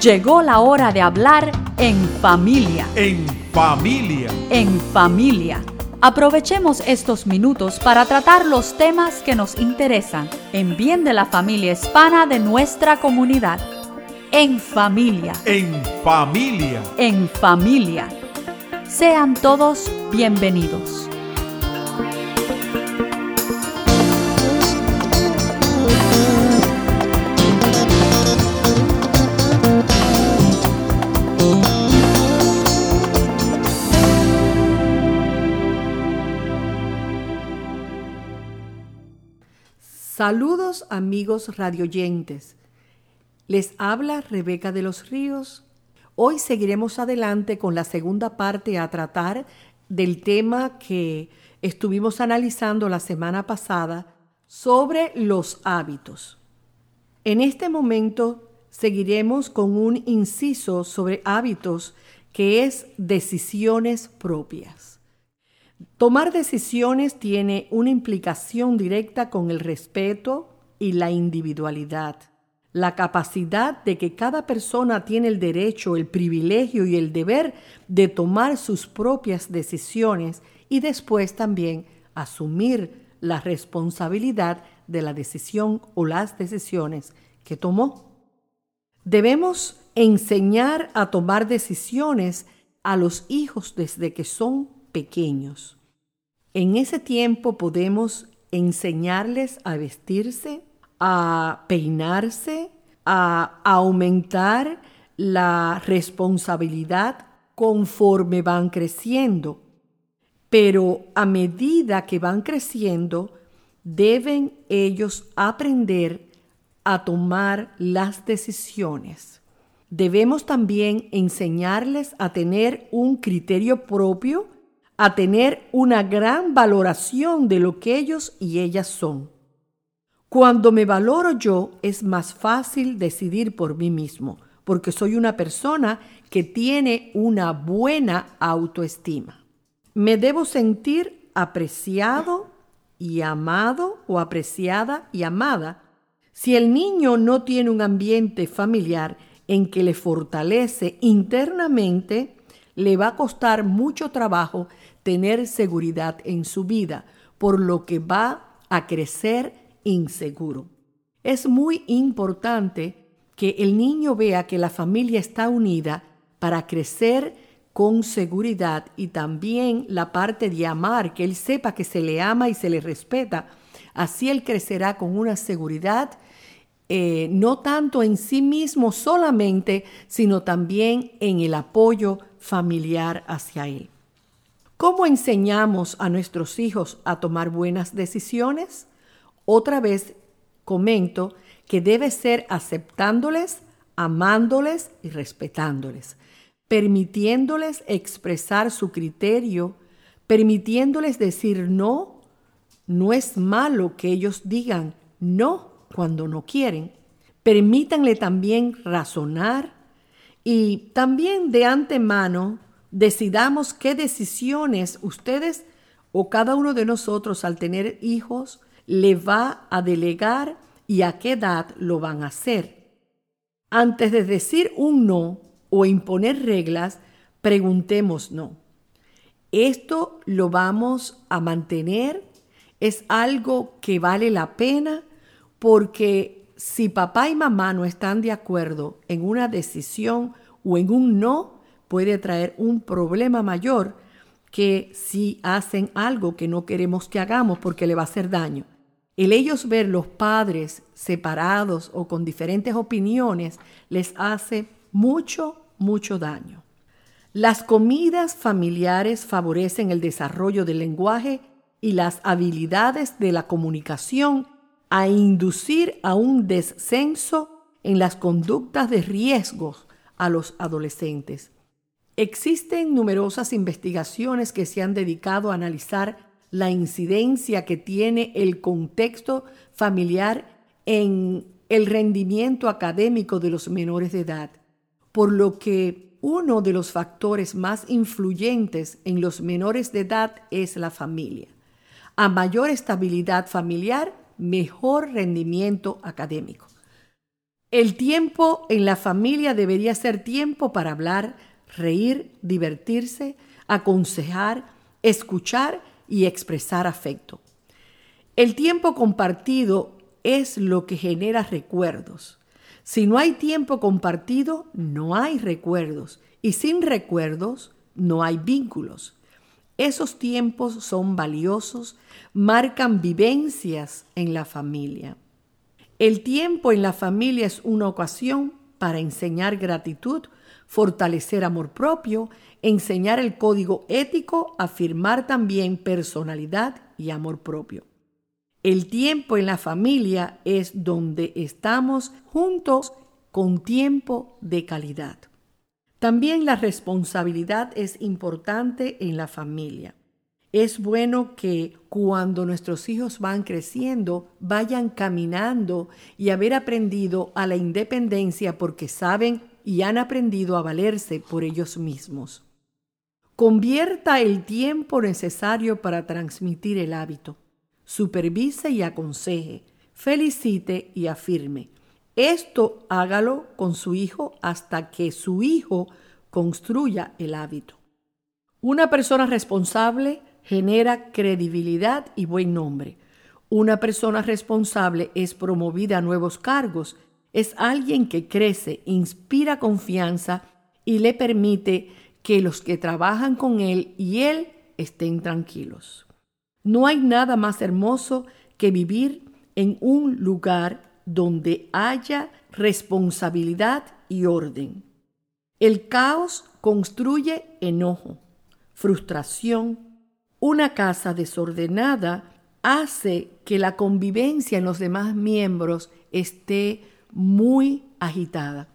Llegó la hora de hablar en familia. En familia. En familia. Aprovechemos estos minutos para tratar los temas que nos interesan en bien de la familia hispana de nuestra comunidad. En familia. En familia. En familia. Sean todos bienvenidos. Saludos amigos radioyentes. Les habla Rebeca de los Ríos. Hoy seguiremos adelante con la segunda parte a tratar del tema que estuvimos analizando la semana pasada sobre los hábitos. En este momento seguiremos con un inciso sobre hábitos que es decisiones propias. Tomar decisiones tiene una implicación directa con el respeto y la individualidad. La capacidad de que cada persona tiene el derecho, el privilegio y el deber de tomar sus propias decisiones y después también asumir la responsabilidad de la decisión o las decisiones que tomó. Debemos enseñar a tomar decisiones a los hijos desde que son pequeños. En ese tiempo podemos enseñarles a vestirse, a peinarse, a aumentar la responsabilidad conforme van creciendo. Pero a medida que van creciendo, deben ellos aprender a tomar las decisiones. Debemos también enseñarles a tener un criterio propio, a tener una gran valoración de lo que ellos y ellas son. Cuando me valoro yo, es más fácil decidir por mí mismo, porque soy una persona que tiene una buena autoestima. Me debo sentir apreciado y amado o apreciada y amada. Si el niño no tiene un ambiente familiar en que le fortalece internamente, le va a costar mucho trabajo tener seguridad en su vida, por lo que va a crecer inseguro. Es muy importante que el niño vea que la familia está unida para crecer con seguridad y también la parte de amar, que él sepa que se le ama y se le respeta. Así él crecerá con una seguridad no tanto en sí mismo solamente, sino también en el apoyo familiar hacia él. ¿Cómo enseñamos a nuestros hijos a tomar buenas decisiones? Otra vez comento que debe ser aceptándoles, amándoles y respetándoles, permitiéndoles expresar su criterio, permitiéndoles decir no. No es malo que ellos digan no cuando no quieren. Permítanle también razonar y también de antemano decidamos qué decisiones ustedes o cada uno de nosotros al tener hijos le va a delegar y a qué edad lo van a hacer. Antes de decir un no o imponer reglas, preguntemos no. ¿Esto lo vamos a mantener? ¿Es algo que vale la pena? Porque si papá y mamá no están de acuerdo en una decisión o en un no, puede traer un problema mayor que si hacen algo que no queremos que hagamos porque le va a hacer daño. El ellos ver los padres separados o con diferentes opiniones les hace mucho daño. Las comidas familiares favorecen el desarrollo del lenguaje y las habilidades de la comunicación, a inducir a un descenso en las conductas de riesgos a los adolescentes. Existen numerosas investigaciones que se han dedicado a analizar la incidencia que tiene el contexto familiar en el rendimiento académico de los menores de edad, por lo que uno de los factores más influyentes en los menores de edad es la familia. A mayor estabilidad familiar, mejor rendimiento académico. El tiempo en la familia debería ser tiempo para hablar, reír, divertirse, aconsejar, escuchar y expresar afecto. El tiempo compartido es lo que genera recuerdos. Si no hay tiempo compartido, no hay recuerdos. Y sin recuerdos, no hay vínculos. Esos tiempos son valiosos, marcan vivencias en la familia. El tiempo en la familia es una ocasión para enseñar gratitud, fortalecer amor propio, enseñar el código ético, afirmar también personalidad y amor propio. El tiempo en la familia es donde estamos juntos con tiempo de calidad. También la responsabilidad es importante en la familia. Es bueno que cuando nuestros hijos van creciendo, vayan caminando y haber aprendido a la independencia porque saben y han aprendido a valerse por ellos mismos. Convierta el tiempo necesario para transmitir el hábito. Supervise y aconseje, felicite y afirme. Esto hágalo con su hijo hasta que su hijo construya el hábito. Una persona responsable genera credibilidad y buen nombre. Una persona responsable es promovida a nuevos cargos. Es alguien que crece, inspira confianza y le permite que los que trabajan con él y él estén tranquilos. No hay nada más hermoso que vivir en un lugar donde haya responsabilidad y orden. El caos construye enojo, frustración. Una casa desordenada hace que la convivencia en los demás miembros esté muy agitada.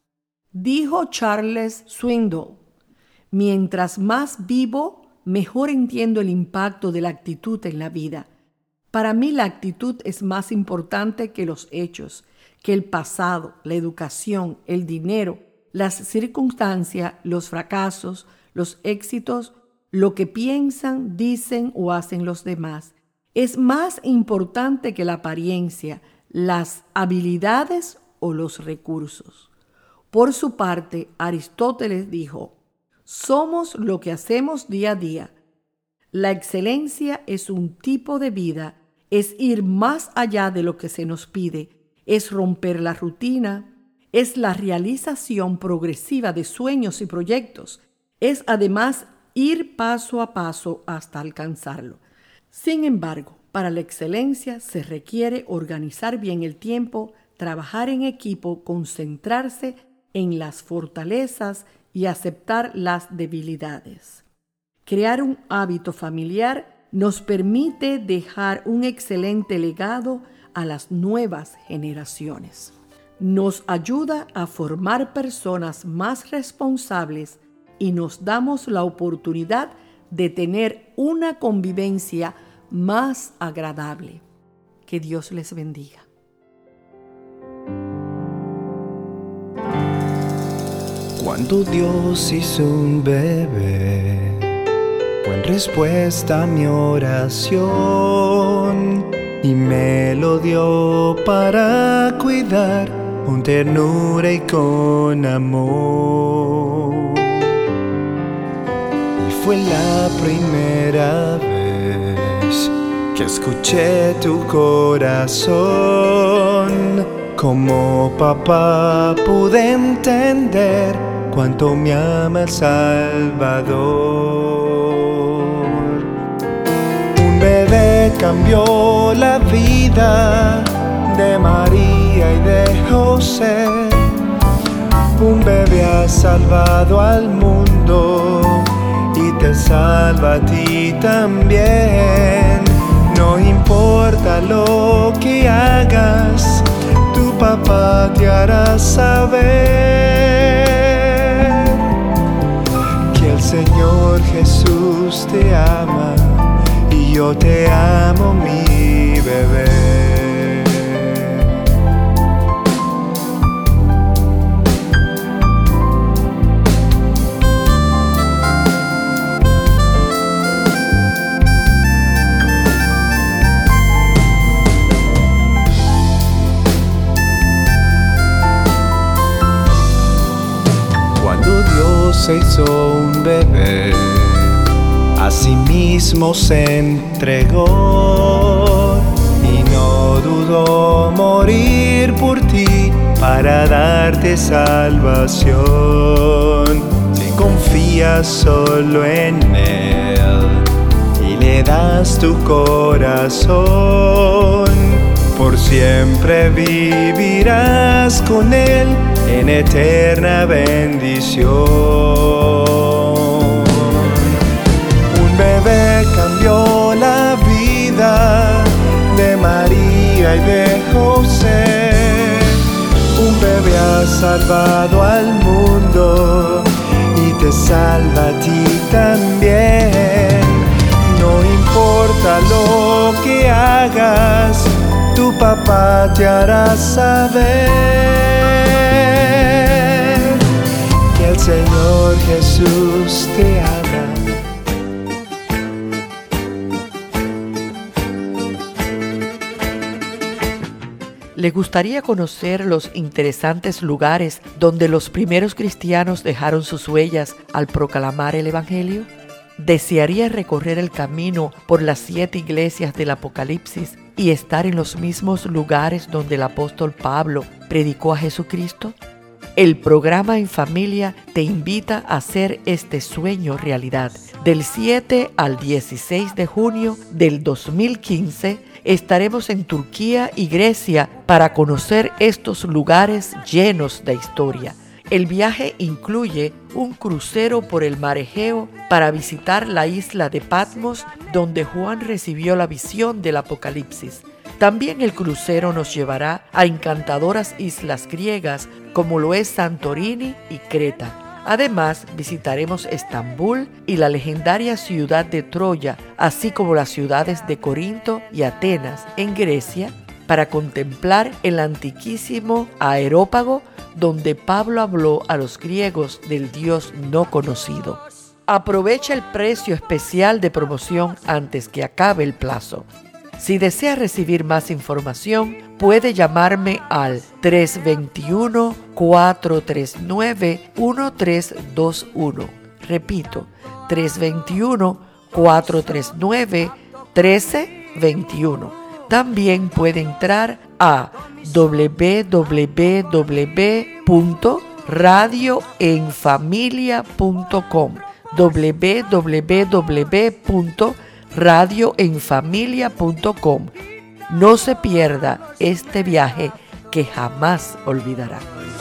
Dijo Charles Swindoll, mientras más vivo, mejor entiendo el impacto de la actitud en la vida. Para mí la actitud es más importante que los hechos, que el pasado, la educación, el dinero, las circunstancias, los fracasos, los éxitos, lo que piensan, dicen o hacen los demás. Es más importante que la apariencia, las habilidades o los recursos. Por su parte, Aristóteles dijo, somos lo que hacemos día a día. La excelencia es un tipo de vida, es ir más allá de lo que se nos pide, es romper la rutina, es la realización progresiva de sueños y proyectos, es además ir paso a paso hasta alcanzarlo. Sin embargo, para la excelencia se requiere organizar bien el tiempo, trabajar en equipo, concentrarse en las fortalezas y aceptar las debilidades. Crear un hábito familiar nos permite dejar un excelente legado a las nuevas generaciones. Nos ayuda a formar personas más responsables y nos damos la oportunidad de tener una convivencia más agradable. Que Dios les bendiga. Cuando Dios hizo un bebé, fue en respuesta a mi oración y me lo dio para cuidar con ternura y con amor. Y fue la primera vez que escuché tu corazón. Como papá pude entender cuánto me ama el Salvador. Un bebé cambió la vida de María y de José. Un bebé ha salvado al mundo y te salva a ti también. No importa lo que hagas, tu papá te hará saber que el Señor Jesús te ama y yo te amo, mi bebé. se hizo un bebé, a sí mismo se entregó y no dudó morir por ti para darte salvación. Si confías solo en Él y le das tu corazón, por siempre vivirás con Él en eterna bendición. Un bebé cambió la vida de María y de José. Un bebé ha salvado al mundo y te salva a ti también. No importa lo que hagas, tu papá te hará saber que el Señor Jesús te ama. ¿Le gustaría conocer los interesantes lugares donde los primeros cristianos dejaron sus huellas al proclamar el Evangelio? ¿Desearía recorrer el camino por las 7 iglesias del Apocalipsis y estar en los mismos lugares donde el apóstol Pablo predicó a Jesucristo? El programa En Familia te invita a hacer este sueño realidad. Del 7 al 16 de junio del 2015 estaremos en Turquía y Grecia para conocer estos lugares llenos de historia. El viaje incluye un crucero por el mar Egeo para visitar la isla de Patmos, donde Juan recibió la visión del Apocalipsis. También el crucero nos llevará a encantadoras islas griegas como lo es Santorini y Creta. Además, visitaremos Estambul y la legendaria ciudad de Troya, así como las ciudades de Corinto y Atenas en Grecia, para contemplar el antiquísimo Areópago, donde Pablo habló a los griegos del Dios no conocido. Aprovecha el precio especial de promoción antes que acabe el plazo. Si desea recibir más información, puede llamarme al 321-439-1321. Repito, 321-439-1321. También puede entrar a www.radioenfamilia.com www.radioenfamilia.com. No se pierda este viaje que jamás olvidará.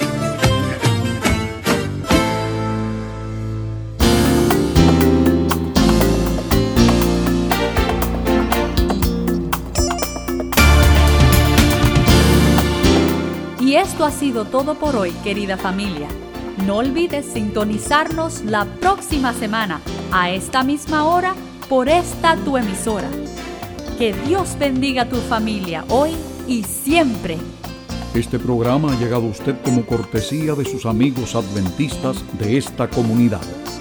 Y esto ha sido todo por hoy, querida familia. No olvides sintonizarnos la próxima semana a esta misma hora por esta tu emisora. Que Dios bendiga a tu familia hoy y siempre. Este programa ha llegado a usted como cortesía de sus amigos adventistas de esta comunidad.